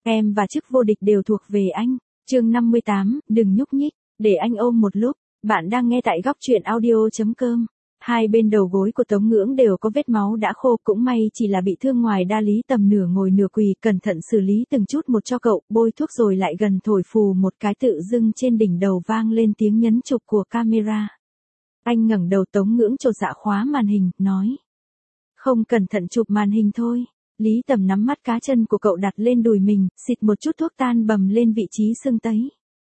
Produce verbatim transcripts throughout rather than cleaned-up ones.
Em và chức vô địch đều thuộc về anh. Chương năm mươi tám, đừng nhúc nhích, để anh ôm một lúc. Bạn đang nghe tại góc truyện audio chấm com. Hai bên đầu gối của Tống Ngưỡng đều có vết máu đã khô, cũng may chỉ là bị thương ngoài đa. Lý Tầm nửa ngồi nửa quỳ, cẩn thận xử lý từng chút một cho cậu, bôi thuốc rồi lại gần thổi phù một cái, tự dưng trên đỉnh đầu vang lên tiếng nhấn chụp của camera. Anh ngẩng đầu, Tống Ngưỡng chột dạ khóa màn hình, nói. Không cẩn thận chụp màn hình thôi. Lý Tầm nắm mắt cá chân của cậu đặt lên đùi mình, xịt một chút thuốc tan bầm lên vị trí sưng tấy.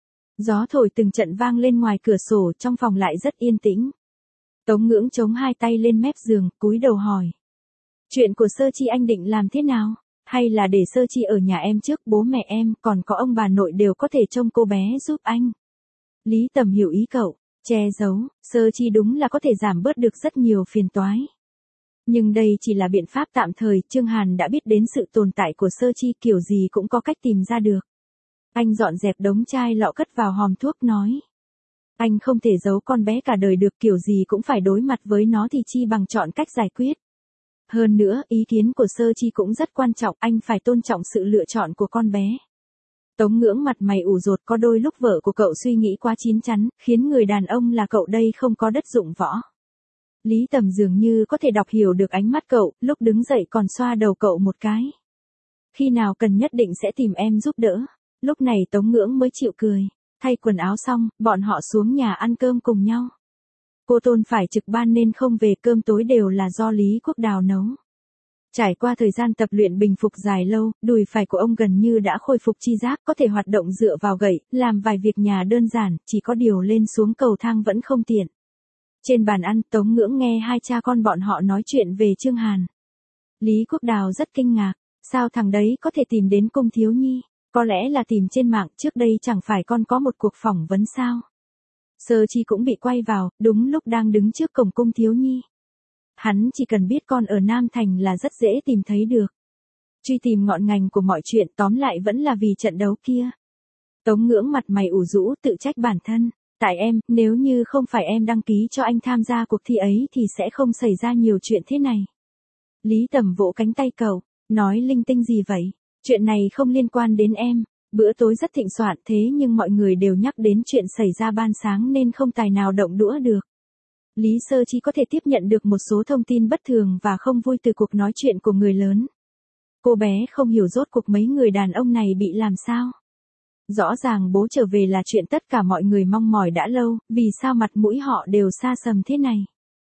Gió thổi từng trận vang lên ngoài cửa sổ, trong phòng lại rất yên tĩnh. Tống Ngưỡng chống hai tay lên mép giường, cúi đầu hỏi. Chuyện của Sơ Chi anh định làm thế nào? Hay là để Sơ Chi ở nhà em trước, bố mẹ em, còn có ông bà nội đều có thể trông cô bé giúp anh. Lý Tầm hiểu ý cậu, che giấu, Sơ Chi đúng là có thể giảm bớt được rất nhiều phiền toái. Nhưng đây chỉ là biện pháp tạm thời, Trương Hàn đã biết đến sự tồn tại của Sơ Chi, kiểu gì cũng có cách tìm ra được. Anh dọn dẹp đống chai lọ cất vào hòm thuốc, nói. Anh không thể giấu con bé cả đời được, kiểu gì cũng phải đối mặt với nó thì chi bằng chọn cách giải quyết. Hơn nữa, ý kiến của Sơ Chi cũng rất quan trọng, anh phải tôn trọng sự lựa chọn của con bé. Tống Ngưỡng mặt mày ủ rột, có đôi lúc vợ của cậu suy nghĩ quá chín chắn, khiến người đàn ông là cậu đây không có đất dụng võ. Lý Tầm dường như có thể đọc hiểu được ánh mắt cậu, lúc đứng dậy còn xoa đầu cậu một cái. Khi nào cần nhất định sẽ tìm em giúp đỡ. Lúc này Tống Ngưỡng mới chịu cười. Thay quần áo xong, bọn họ xuống nhà ăn cơm cùng nhau. Cô Tôn phải trực ban nên không về, cơm tối đều là do Lý Quốc Đào nấu. Trải qua thời gian tập luyện bình phục dài lâu, đùi phải của ông gần như đã khôi phục chi giác, có thể hoạt động dựa vào gậy, làm vài việc nhà đơn giản, chỉ có điều lên xuống cầu thang vẫn không tiện. Trên bàn ăn, Tống Ngưỡng nghe hai cha con bọn họ nói chuyện về Trương Hàn. Lý Quốc Đào rất kinh ngạc, sao thằng đấy có thể tìm đến Cung Thiếu Nhi, có lẽ là tìm trên mạng, trước đây chẳng phải con có một cuộc phỏng vấn sao. Sơ Chi cũng bị quay vào, đúng lúc đang đứng trước cổng Cung Thiếu Nhi. Hắn chỉ cần biết con ở Nam Thành là rất dễ tìm thấy được. Truy tìm ngọn ngành của mọi chuyện, tóm lại vẫn là vì trận đấu kia. Tống Ngưỡng mặt mày ủ rũ, tự trách bản thân. Tại em, nếu như không phải em đăng ký cho anh tham gia cuộc thi ấy thì sẽ không xảy ra nhiều chuyện thế này. Lý Tầm vỗ cánh tay cậu, nói linh tinh gì vậy? Chuyện này không liên quan đến em. Bữa tối rất thịnh soạn, thế nhưng mọi người đều nhắc đến chuyện xảy ra ban sáng nên không tài nào động đũa được. Lý Sơ Chi có thể tiếp nhận được một số thông tin bất thường và không vui từ cuộc nói chuyện của người lớn. Cô bé không hiểu rốt cuộc mấy người đàn ông này bị làm sao. Rõ ràng bố trở về là chuyện tất cả mọi người mong mỏi đã lâu, vì sao mặt mũi họ đều xa sầm thế này.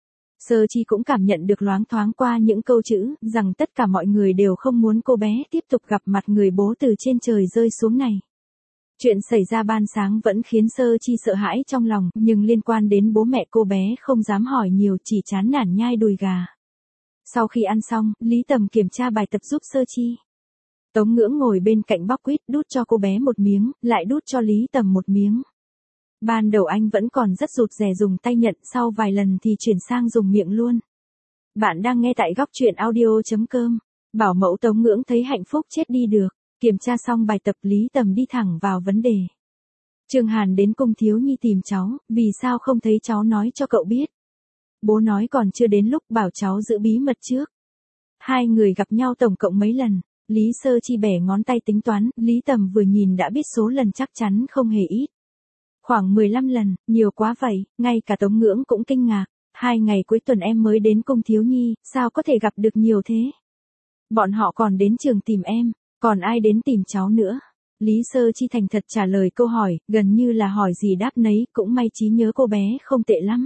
Sơ Chi cũng cảm nhận được loáng thoáng qua những câu chữ, rằng tất cả mọi người đều không muốn cô bé tiếp tục gặp mặt người bố từ trên trời rơi xuống này. Chuyện xảy ra ban sáng vẫn khiến Sơ Chi sợ hãi trong lòng, nhưng liên quan đến bố mẹ cô bé không dám hỏi nhiều, chỉ chán nản nhai đùi gà. Sau khi ăn xong, Lý Tầm kiểm tra bài tập giúp Sơ Chi. Tống Ngưỡng ngồi bên cạnh bóc quýt, đút cho cô bé một miếng, lại đút cho Lý Tầm một miếng. Ban đầu anh vẫn còn rất rụt rè dùng tay nhận, sau vài lần thì chuyển sang dùng miệng luôn. Bạn đang nghe tại góc truyện audio chấm com. Bảo mẫu Tống Ngưỡng thấy hạnh phúc chết đi được. Kiểm tra xong bài tập, Lý Tầm đi thẳng vào vấn đề. Trương Hàn đến Cung Thiếu Nhi tìm cháu, vì sao không thấy cháu nói cho cậu biết? Bố nói còn chưa đến lúc, bảo cháu giữ bí mật trước. Hai người gặp nhau tổng cộng mấy lần? Lý Sơ Chi bẻ ngón tay tính toán, Lý Tầm vừa nhìn đã biết số lần chắc chắn không hề ít. Khoảng mười lăm lần, nhiều quá vậy, ngay cả Tống Ngưỡng cũng kinh ngạc. Hai ngày cuối tuần em mới đến Cung Thiếu Nhi, sao có thể gặp được nhiều thế? Bọn họ còn đến trường tìm em, còn ai đến tìm cháu nữa? Lý Sơ Chi thành thật trả lời câu hỏi, gần như là hỏi gì đáp nấy, cũng may trí nhớ cô bé không tệ lắm.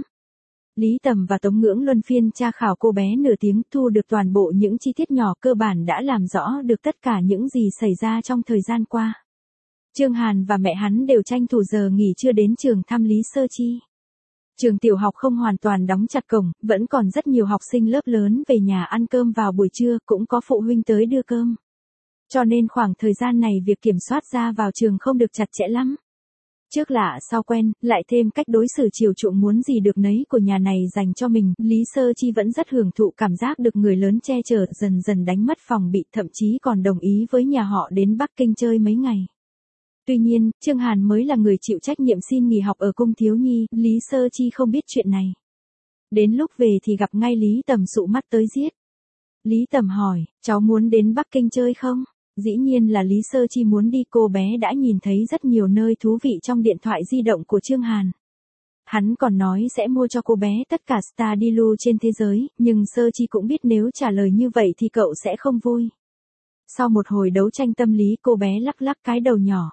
Lý Tầm và Tống Ngưỡng luân phiên tra khảo cô bé nửa tiếng, thu được toàn bộ những chi tiết nhỏ, cơ bản đã làm rõ được tất cả những gì xảy ra trong thời gian qua. Trương Hàn và mẹ hắn đều tranh thủ giờ nghỉ trưa đến trường thăm Lý Sơ Chi. Trường tiểu học không hoàn toàn đóng chặt cổng, vẫn còn rất nhiều học sinh lớp lớn về nhà ăn cơm vào buổi trưa, cũng có phụ huynh tới đưa cơm. Cho nên khoảng thời gian này việc kiểm soát ra vào trường không được chặt chẽ lắm. Trước lạ sau quen, lại thêm cách đối xử chiều chuộng muốn gì được nấy của nhà này dành cho mình, Lý Sơ Chi vẫn rất hưởng thụ cảm giác được người lớn che chở, dần dần đánh mất phòng bị, thậm chí còn đồng ý với nhà họ đến Bắc Kinh chơi mấy ngày. Tuy nhiên, Trương Hàn mới là người chịu trách nhiệm xin nghỉ học ở Cung Thiếu Nhi, Lý Sơ Chi không biết chuyện này. Đến lúc về thì gặp ngay Lý Tầm sụ mắt tới giết. Lý Tầm hỏi, cháu muốn đến Bắc Kinh chơi không? Dĩ nhiên là Lý Sơ Chi muốn đi, cô bé đã nhìn thấy rất nhiều nơi thú vị trong điện thoại di động của Trương Hàn. Hắn còn nói sẽ mua cho cô bé tất cả star đi lưu trên thế giới, nhưng Sơ Chi cũng biết nếu trả lời như vậy thì cậu sẽ không vui. Sau một hồi đấu tranh tâm lý, cô bé lắc lắc cái đầu nhỏ.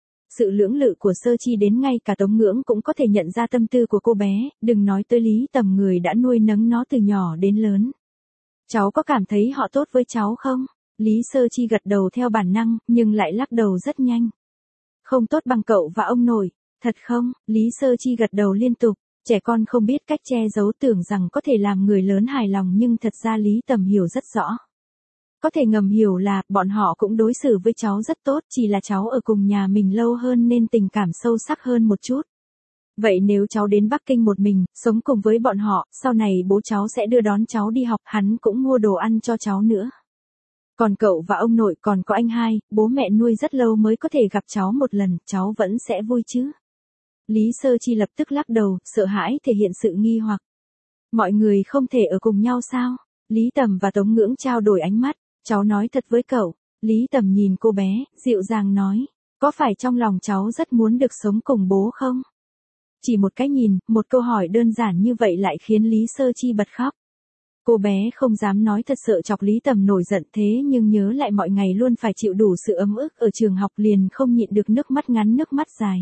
Sự lưỡng lự của Sơ Chi đến ngay cả Tống Ngưỡng cũng có thể nhận ra tâm tư của cô bé, đừng nói tới Lý Tầm, người đã nuôi nấng nó từ nhỏ đến lớn. Cháu có cảm thấy họ tốt với cháu không? Lý Sơ Chi gật đầu theo bản năng, nhưng lại lắc đầu rất nhanh. Không tốt bằng cậu và ông nội. Thật không? Lý Sơ Chi gật đầu liên tục. Trẻ con không biết cách che giấu, tưởng rằng có thể làm người lớn hài lòng, nhưng thật ra Lý Tầm hiểu rất rõ. Có thể ngầm hiểu là, bọn họ cũng đối xử với cháu rất tốt, chỉ là cháu ở cùng nhà mình lâu hơn nên tình cảm sâu sắc hơn một chút. Vậy nếu cháu đến Bắc Kinh một mình, sống cùng với bọn họ, sau này bố cháu sẽ đưa đón cháu đi học, hắn cũng mua đồ ăn cho cháu nữa. Còn cậu và ông nội, còn có anh hai, bố mẹ nuôi rất lâu mới có thể gặp cháu một lần, cháu vẫn sẽ vui chứ? Lý Sơ Chi lập tức lắc đầu, sợ hãi thể hiện sự nghi hoặc. Mọi người không thể ở cùng nhau sao? Lý Tầm và Tống Ngưỡng trao đổi ánh mắt. Cháu nói thật với cậu. Lý Tầm nhìn cô bé, dịu dàng nói. Có phải trong lòng cháu rất muốn được sống cùng bố không? Chỉ một cái nhìn, một câu hỏi đơn giản như vậy lại khiến Lý Sơ Chi bật khóc. Cô bé không dám nói thật, sợ chọc Lý Tầm nổi giận, thế nhưng nhớ lại mọi ngày luôn phải chịu đủ sự ấm ức ở trường học, liền không nhịn được nước mắt ngắn nước mắt dài.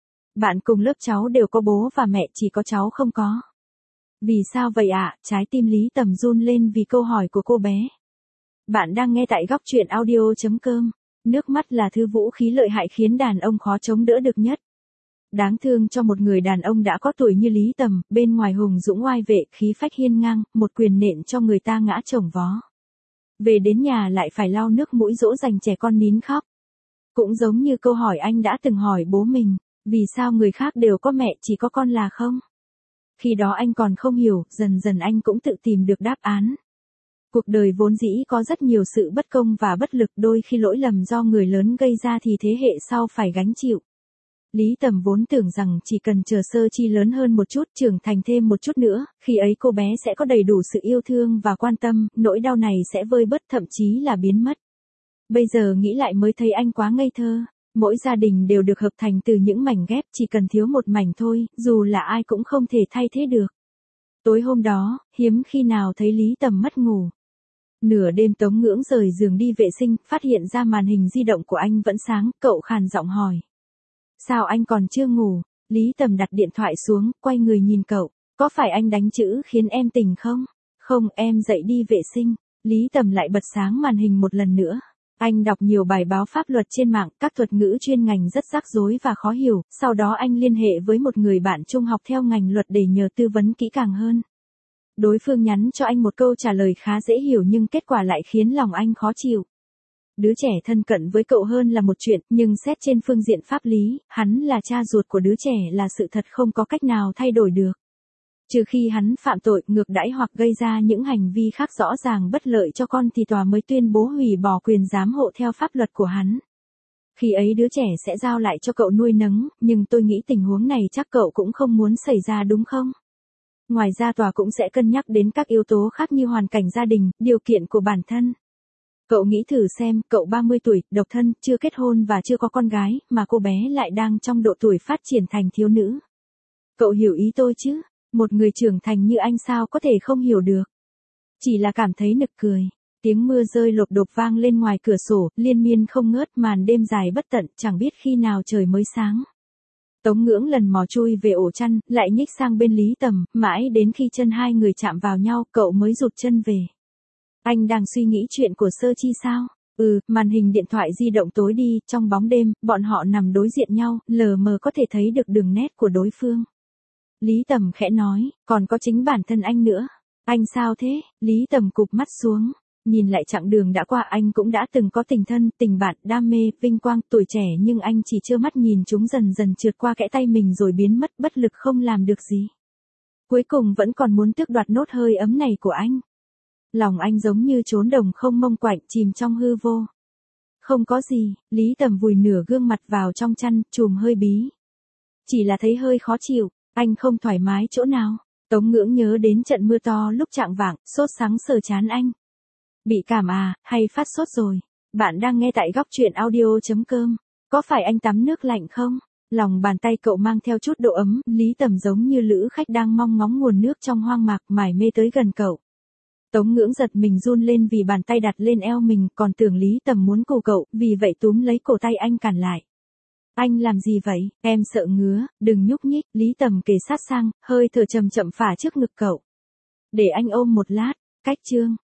Bạn cùng lớp cháu đều có bố và mẹ, chỉ có cháu không có. Vì sao vậy ạ? À? Trái tim Lý Tầm run lên vì câu hỏi của cô bé. Bạn đang nghe tại góc truyện audio chấm com. Nước mắt là thứ vũ khí lợi hại khiến đàn ông khó chống đỡ được nhất. Đáng thương cho một người đàn ông đã có tuổi như Lý Tầm, bên ngoài hùng dũng oai vệ, khí phách hiên ngang, một quyền nện cho người ta ngã chồng vó. Về đến nhà lại phải lau nước mũi dỗ dành trẻ con nín khóc. Cũng giống như câu hỏi anh đã từng hỏi bố mình, vì sao người khác đều có mẹ chỉ có con là không? Khi đó anh còn không hiểu, dần dần anh cũng tự tìm được đáp án. Cuộc đời vốn dĩ có rất nhiều sự bất công và bất lực, đôi khi lỗi lầm do người lớn gây ra thì thế hệ sau phải gánh chịu. Lý Tầm vốn tưởng rằng chỉ cần chờ Sơ Chi lớn hơn một chút, trưởng thành thêm một chút nữa, khi ấy cô bé sẽ có đầy đủ sự yêu thương và quan tâm, nỗi đau này sẽ vơi bớt, thậm chí là biến mất. Bây giờ nghĩ lại mới thấy anh quá ngây thơ. Mỗi gia đình đều được hợp thành từ những mảnh ghép, chỉ cần thiếu một mảnh thôi, dù là ai cũng không thể thay thế được. Tối hôm đó, hiếm khi nào thấy Lý Tầm mất ngủ. Nửa đêm Tống Ngưỡng rời giường đi vệ sinh, phát hiện ra màn hình di động của anh vẫn sáng, cậu khàn giọng hỏi. Sao anh còn chưa ngủ? Lý Tầm đặt điện thoại xuống, quay người nhìn cậu. Có phải anh đánh chữ khiến em tỉnh không? Không, em dậy đi vệ sinh. Lý Tầm lại bật sáng màn hình một lần nữa. Anh đọc nhiều bài báo pháp luật trên mạng, các thuật ngữ chuyên ngành rất rắc rối và khó hiểu, sau đó anh liên hệ với một người bạn trung học theo ngành luật để nhờ tư vấn kỹ càng hơn. Đối phương nhắn cho anh một câu trả lời khá dễ hiểu nhưng kết quả lại khiến lòng anh khó chịu. Đứa trẻ thân cận với cậu hơn là một chuyện, nhưng xét trên phương diện pháp lý, hắn là cha ruột của đứa trẻ là sự thật không có cách nào thay đổi được. Trừ khi hắn phạm tội, ngược đãi hoặc gây ra những hành vi khác rõ ràng bất lợi cho con thì tòa mới tuyên bố hủy bỏ quyền giám hộ theo pháp luật của hắn. Khi ấy đứa trẻ sẽ giao lại cho cậu nuôi nấng, nhưng tôi nghĩ tình huống này chắc cậu cũng không muốn xảy ra đúng không? Ngoài ra tòa cũng sẽ cân nhắc đến các yếu tố khác như hoàn cảnh gia đình, điều kiện của bản thân. Cậu nghĩ thử xem, cậu ba mươi tuổi, độc thân, chưa kết hôn và chưa có con gái, mà cô bé lại đang trong độ tuổi phát triển thành thiếu nữ. Cậu hiểu ý tôi chứ? Một người trưởng thành như anh sao có thể không hiểu được. Chỉ là cảm thấy nực cười. Tiếng mưa rơi lộp đột vang lên ngoài cửa sổ, liên miên không ngớt, màn đêm dài bất tận, chẳng biết khi nào trời mới sáng. Tống Ngưỡng lần mò chui về ổ chăn, lại nhích sang bên Lý Tầm, mãi đến khi chân hai người chạm vào nhau, cậu mới rụt chân về. Anh đang suy nghĩ chuyện của Sơ Chi sao? Ừ, màn hình điện thoại di động tối đi, trong bóng đêm, bọn họ nằm đối diện nhau, lờ mờ có thể thấy được đường nét của đối phương. Lý Tầm khẽ nói, còn có chính bản thân anh nữa. Anh sao thế? Lý Tầm cụp mắt xuống. Nhìn lại chặng đường đã qua, anh cũng đã từng có tình thân, tình bạn, đam mê, vinh quang, tuổi trẻ, nhưng anh chỉ trơ mắt nhìn chúng dần dần trượt qua kẽ tay mình rồi biến mất, bất lực không làm được gì. Cuối cùng vẫn còn muốn tước đoạt nốt hơi ấm này của anh. Lòng anh giống như trốn đồng không mông quạnh, chìm trong hư vô. Không có gì, Lý Tầm vùi nửa gương mặt vào trong chăn, chùm hơi bí. Chỉ là thấy hơi khó chịu, anh không thoải mái chỗ nào. Tống Ngưỡng nhớ đến trận mưa to lúc chạng vạng, sốt sắng sờ chán anh. Bị cảm à, hay phát sốt rồi? Bạn đang nghe tại góc chuyện audio chấm com. Có phải anh tắm nước lạnh không? Lòng bàn tay cậu mang theo chút độ ấm, Lý Tầm giống như lữ khách đang mong ngóng nguồn nước trong hoang mạc mải mê tới gần cậu. Tống Ngưỡng giật mình run lên vì bàn tay đặt lên eo mình, còn tưởng Lý Tầm muốn cầu cậu, vì vậy túm lấy cổ tay anh cản lại. Anh làm gì vậy? Em sợ ngứa, đừng nhúc nhích. Lý Tầm kề sát sang, hơi thở chậm chậm phả trước ngực cậu. Để anh ôm một lát. Cách chương.